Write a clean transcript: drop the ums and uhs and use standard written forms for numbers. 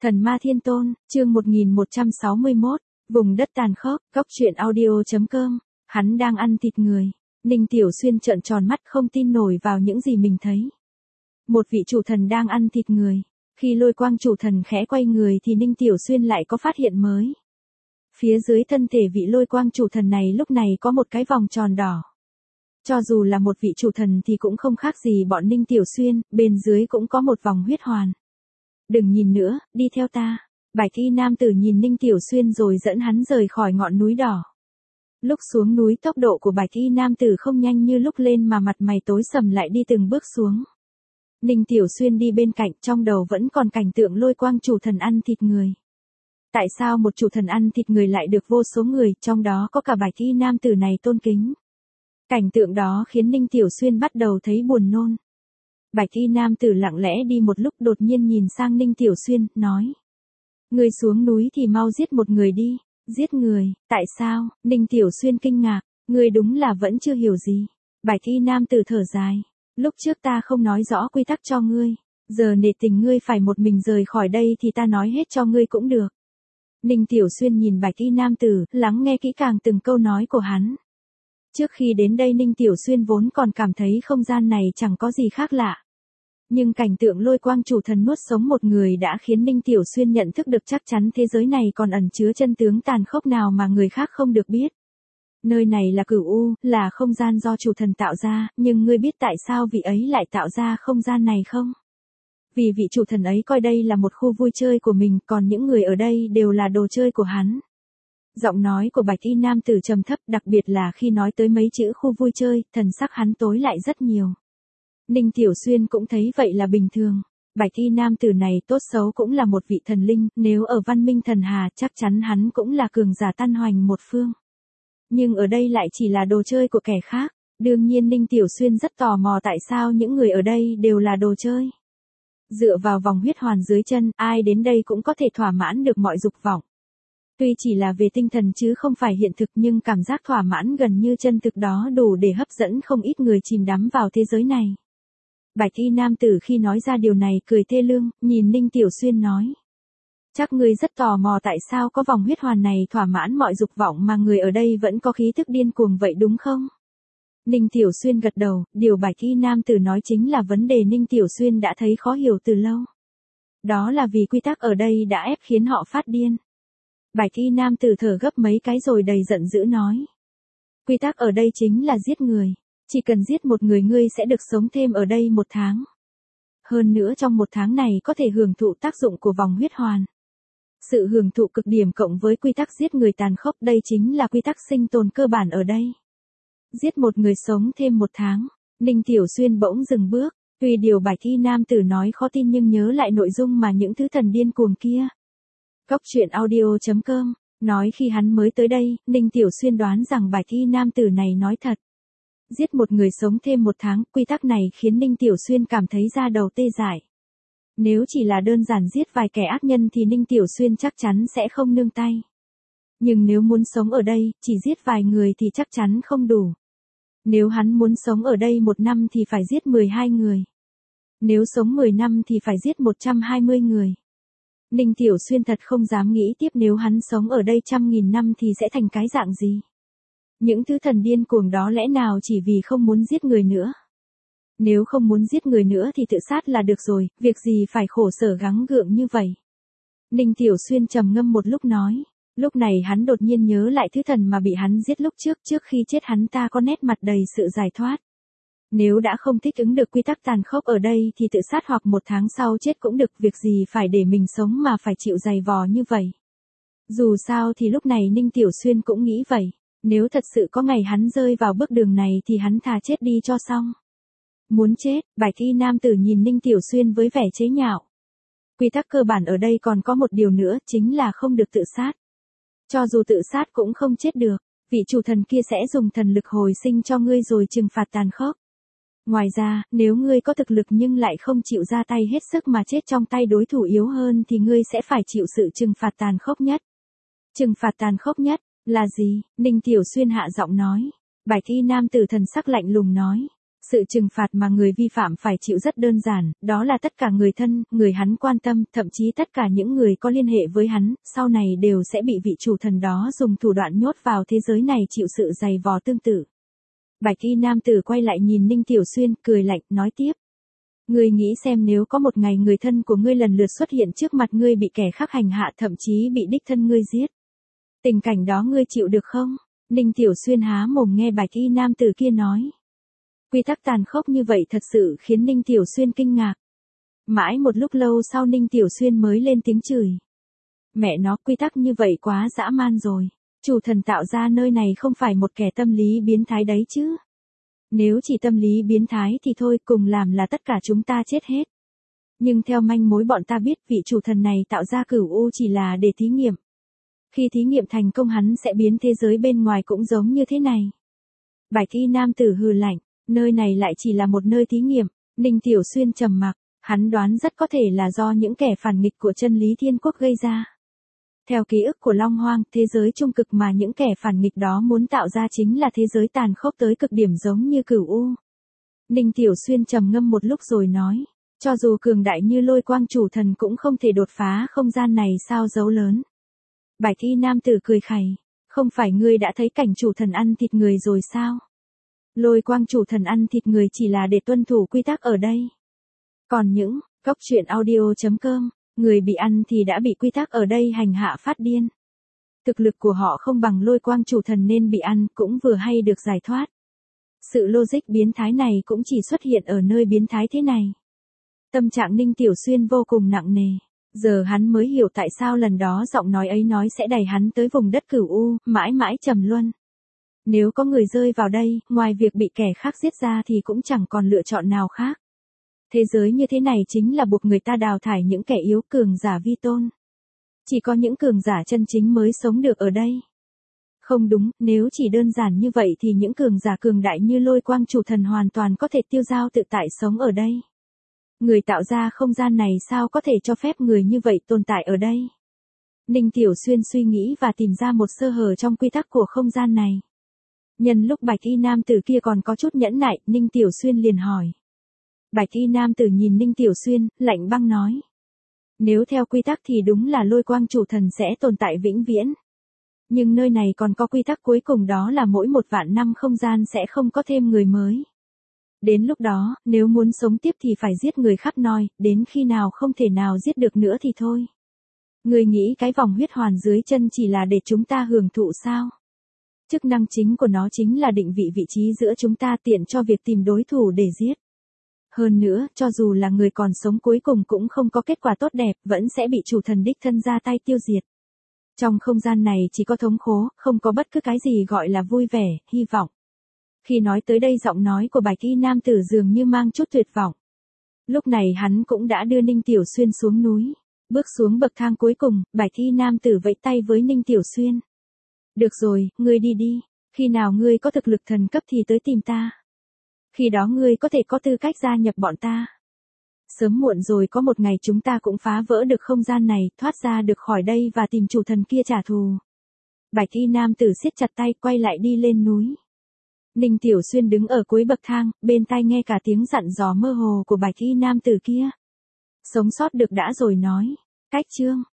Thần ma thiên tôn, chương 1161, vùng đất tàn khốc, góc truyện audio.com, hắn đang ăn thịt người. Ninh Tiểu Xuyên trợn tròn mắt không tin nổi vào những gì mình thấy. Một vị chủ thần đang ăn thịt người. Khi lôi quang chủ thần khẽ quay người thì Ninh Tiểu Xuyên lại có phát hiện mới. Phía dưới thân thể vị lôi quang chủ thần này lúc này có một cái vòng tròn đỏ. Cho dù là một vị chủ thần thì cũng không khác gì bọn Ninh Tiểu Xuyên, bên dưới cũng có một vòng huyết hoàn. Đừng nhìn nữa, đi theo ta. Bạch y nam tử nhìn Ninh Tiểu Xuyên rồi dẫn hắn rời khỏi ngọn núi đỏ. Lúc xuống núi tốc độ của bạch y nam tử không nhanh như lúc lên mà mặt mày tối sầm lại đi từng bước xuống. Ninh Tiểu Xuyên đi bên cạnh trong đầu vẫn còn cảnh tượng lôi quang chủ thần ăn thịt người. Tại sao một chủ thần ăn thịt người lại được vô số người, trong đó có cả bạch y nam tử này tôn kính. Cảnh tượng đó khiến Ninh Tiểu Xuyên bắt đầu thấy buồn nôn. Bạch y nam tử lặng lẽ đi một lúc đột nhiên nhìn sang Ninh Tiểu Xuyên, nói. Người xuống núi thì mau giết một người đi. Giết người, tại sao? Ninh Tiểu Xuyên kinh ngạc, người đúng là vẫn chưa hiểu gì. Bạch y nam tử thở dài. Lúc trước ta không nói rõ quy tắc cho ngươi. Giờ nể tình ngươi phải một mình rời khỏi đây thì ta nói hết cho ngươi cũng được. Ninh Tiểu Xuyên nhìn bạch y nam tử, lắng nghe kỹ càng từng câu nói của hắn. Trước khi đến đây Ninh Tiểu Xuyên vốn còn cảm thấy không gian này chẳng có gì khác lạ. Nhưng cảnh tượng lôi quang chủ thần nuốt sống một người đã khiến Ninh Tiểu Xuyên nhận thức được chắc chắn thế giới này còn ẩn chứa chân tướng tàn khốc nào mà người khác không được biết. Nơi này là Cửu U, là không gian do chủ thần tạo ra, nhưng ngươi biết tại sao vị ấy lại tạo ra không gian này không? Vì vị chủ thần ấy coi đây là một khu vui chơi của mình, còn những người ở đây đều là đồ chơi của hắn. Giọng nói của bạch y nam tử trầm thấp, đặc biệt là khi nói tới mấy chữ khu vui chơi, thần sắc hắn tối lại rất nhiều. Ninh Tiểu Xuyên cũng thấy vậy là bình thường. Bạch y nam tử này tốt xấu cũng là một vị thần linh, nếu ở văn minh thần hà chắc chắn hắn cũng là cường giả tan hoành một phương. Nhưng ở đây lại chỉ là đồ chơi của kẻ khác. Đương nhiên Ninh Tiểu Xuyên rất tò mò tại sao những người ở đây đều là đồ chơi. Dựa vào vòng huyết hoàn dưới chân, ai đến đây cũng có thể thỏa mãn được mọi dục vọng. Tuy chỉ là về tinh thần chứ không phải hiện thực nhưng cảm giác thỏa mãn gần như chân thực đó đủ để hấp dẫn không ít người chìm đắm vào thế giới này. Bạch y nam tử khi nói ra điều này cười thê lương, nhìn Ninh Tiểu Xuyên nói. Chắc ngươi rất tò mò tại sao có vòng huyết hoàn này thỏa mãn mọi dục vọng mà người ở đây vẫn có khí thức điên cuồng vậy đúng không? Ninh Tiểu Xuyên gật đầu, điều bạch y nam tử nói chính là vấn đề Ninh Tiểu Xuyên đã thấy khó hiểu từ lâu. Đó là vì quy tắc ở đây đã ép khiến họ phát điên. Bạch y nam tử thở gấp mấy cái rồi đầy giận dữ nói. Quy tắc ở đây chính là giết người. Chỉ cần giết một người ngươi sẽ được sống thêm ở đây 1 tháng. Hơn nữa trong 1 tháng này có thể hưởng thụ tác dụng của vòng huyết hoàn. Sự hưởng thụ cực điểm cộng với quy tắc giết người tàn khốc đây chính là quy tắc sinh tồn cơ bản ở đây. Giết một người sống thêm 1 tháng. Ninh Tiểu Xuyên bỗng dừng bước. Tuy điều bạch y nam tử nói khó tin nhưng nhớ lại nội dung mà những thứ thần điên cuồng kia. Góc truyện audio.com, nói khi hắn mới tới đây, Ninh Tiểu Xuyên đoán rằng bạch y nam tử này nói thật. Giết một người sống thêm 1 tháng, quy tắc này khiến Ninh Tiểu Xuyên cảm thấy da đầu tê dại. Nếu chỉ là đơn giản giết vài kẻ ác nhân thì Ninh Tiểu Xuyên chắc chắn sẽ không nương tay. Nhưng nếu muốn sống ở đây, chỉ giết vài người thì chắc chắn không đủ. Nếu hắn muốn sống ở đây 1 năm thì phải giết 12 người. Nếu sống 10 năm thì phải giết 120 người. Ninh Tiểu Xuyên thật không dám nghĩ tiếp nếu hắn sống ở đây 100.000 năm thì sẽ thành cái dạng gì. Những thứ thần điên cuồng đó lẽ nào chỉ vì không muốn giết người nữa. Nếu không muốn giết người nữa thì tự sát là được rồi, việc gì phải khổ sở gắng gượng như vậy. Ninh Tiểu Xuyên trầm ngâm một lúc nói. Lúc này hắn đột nhiên nhớ lại thứ thần mà bị hắn giết lúc trước khi chết hắn ta có nét mặt đầy sự giải thoát. Nếu đã không thích ứng được quy tắc tàn khốc ở đây thì tự sát hoặc 1 tháng sau chết cũng được, việc gì phải để mình sống mà phải chịu dày vò như vậy. Dù sao thì lúc này Ninh Tiểu Xuyên cũng nghĩ vậy. Nếu thật sự có ngày hắn rơi vào bước đường này thì hắn thà chết đi cho xong. Muốn chết, bạch y nam tử nhìn Ninh Tiểu Xuyên với vẻ chế nhạo. Quy tắc cơ bản ở đây còn có một điều nữa chính là không được tự sát. Cho dù tự sát cũng không chết được, vị chủ thần kia sẽ dùng thần lực hồi sinh cho ngươi rồi trừng phạt tàn khốc. Ngoài ra, nếu ngươi có thực lực nhưng lại không chịu ra tay hết sức mà chết trong tay đối thủ yếu hơn thì ngươi sẽ phải chịu sự trừng phạt tàn khốc nhất. Trừng phạt tàn khốc nhất là gì? Ninh Tiểu Xuyên hạ giọng nói. Bạch y nam tử thần sắc lạnh lùng nói. Sự trừng phạt mà người vi phạm phải chịu rất đơn giản, đó là tất cả người thân, người hắn quan tâm, thậm chí tất cả những người có liên hệ với hắn, sau này đều sẽ bị vị chủ thần đó dùng thủ đoạn nhốt vào thế giới này chịu sự dày vò tương tự. Bạch y nam tử quay lại nhìn Ninh Tiểu Xuyên, cười lạnh, nói tiếp. Ngươi nghĩ xem nếu có một ngày người thân của ngươi lần lượt xuất hiện trước mặt ngươi bị kẻ khác hành hạ thậm chí bị đích thân ngươi giết. Tình cảnh đó ngươi chịu được không? Ninh Tiểu Xuyên há mồm nghe bạch y nam tử kia nói. Quy tắc tàn khốc như vậy thật sự khiến Ninh Tiểu Xuyên kinh ngạc. Mãi một lúc lâu sau Ninh Tiểu Xuyên mới lên tiếng chửi. Mẹ nó, quy tắc như vậy quá dã man rồi. Chủ thần tạo ra nơi này không phải một kẻ tâm lý biến thái đấy chứ. Nếu chỉ tâm lý biến thái thì thôi, cùng làm là tất cả chúng ta chết hết. Nhưng theo manh mối bọn ta biết vị chủ thần này tạo ra cửu u chỉ là để thí nghiệm. Khi thí nghiệm thành công hắn sẽ biến thế giới bên ngoài cũng giống như thế này. Bạch y nam tử hừ lạnh, nơi này lại chỉ là một nơi thí nghiệm. Ninh Tiểu Xuyên trầm mặc, hắn đoán rất có thể là do những kẻ phản nghịch của chân lý thiên quốc gây ra. Theo ký ức của Long Hoang, thế giới trung cực mà những kẻ phản nghịch đó muốn tạo ra chính là thế giới tàn khốc tới cực điểm giống như cửu u. Ninh Tiểu Xuyên trầm ngâm một lúc rồi nói, cho dù cường đại như Lôi Quang chủ thần cũng không thể đột phá không gian này sao dấu lớn. Bạch y nam tử cười khẩy, không phải ngươi đã thấy cảnh chủ thần ăn thịt người rồi sao? Lôi Quang chủ thần ăn thịt người chỉ là để tuân thủ quy tắc ở đây. Còn những, góc truyện audio.com, người bị ăn thì đã bị quy tắc ở đây hành hạ phát điên. Thực lực của họ không bằng Lôi Quang chủ thần nên bị ăn cũng vừa hay được giải thoát. Sự logic biến thái này cũng chỉ xuất hiện ở nơi biến thái thế này. Tâm trạng Ninh Tiểu Xuyên vô cùng nặng nề. Giờ hắn mới hiểu tại sao lần đó giọng nói ấy nói sẽ đẩy hắn tới vùng đất cửu u, mãi mãi trầm luân. Nếu có người rơi vào đây, ngoài việc bị kẻ khác giết ra thì cũng chẳng còn lựa chọn nào khác. Thế giới như thế này chính là buộc người ta đào thải những kẻ yếu cường giả vi tôn. Chỉ có những cường giả chân chính mới sống được ở đây. Không đúng, nếu chỉ đơn giản như vậy thì những cường giả cường đại như Lôi Quang chủ thần hoàn toàn có thể tiêu dao tự tại sống ở đây. Người tạo ra không gian này sao có thể cho phép người như vậy tồn tại ở đây? Ninh Tiểu Xuyên suy nghĩ và tìm ra một sơ hở trong quy tắc của không gian này. Nhân lúc bạch y nam tử kia còn có chút nhẫn nại, Ninh Tiểu Xuyên liền hỏi. Bạch y nam tử nhìn Ninh Tiểu Xuyên, lạnh băng nói. Nếu theo quy tắc thì đúng là Lôi Quang chủ thần sẽ tồn tại vĩnh viễn. Nhưng nơi này còn có quy tắc cuối cùng, đó là mỗi 1.000.000 năm không gian sẽ không có thêm người mới. Đến lúc đó, nếu muốn sống tiếp thì phải giết người khắp nơi, đến khi nào không thể nào giết được nữa thì thôi. Người nghĩ cái vòng huyết hoàn dưới chân chỉ là để chúng ta hưởng thụ sao? Chức năng chính của nó chính là định vị vị trí giữa chúng ta, tiện cho việc tìm đối thủ để giết. Hơn nữa, cho dù là người còn sống cuối cùng cũng không có kết quả tốt đẹp, vẫn sẽ bị chủ thần đích thân ra tay tiêu diệt. Trong không gian này chỉ có thống khổ, không có bất cứ cái gì gọi là vui vẻ, hy vọng. Khi nói tới đây giọng nói của bạch y nam tử dường như mang chút tuyệt vọng. Lúc này hắn cũng đã đưa Ninh Tiểu Xuyên xuống núi. Bước xuống bậc thang cuối cùng, bạch y nam tử vẫy tay với Ninh Tiểu Xuyên. Được rồi, ngươi đi đi. Khi nào ngươi có thực lực thần cấp thì tới tìm ta. Khi đó ngươi có thể có tư cách gia nhập bọn ta. Sớm muộn rồi có một ngày chúng ta cũng phá vỡ được không gian này, thoát ra được khỏi đây và tìm chủ thần kia trả thù. Bạch y nam tử siết chặt tay quay lại đi lên núi. Ninh Tiểu Xuyên đứng ở cuối bậc thang, bên tai nghe cả tiếng dặn dò mơ hồ của bạch y nam tử kia. Sống sót được đã rồi nói. Cách chương.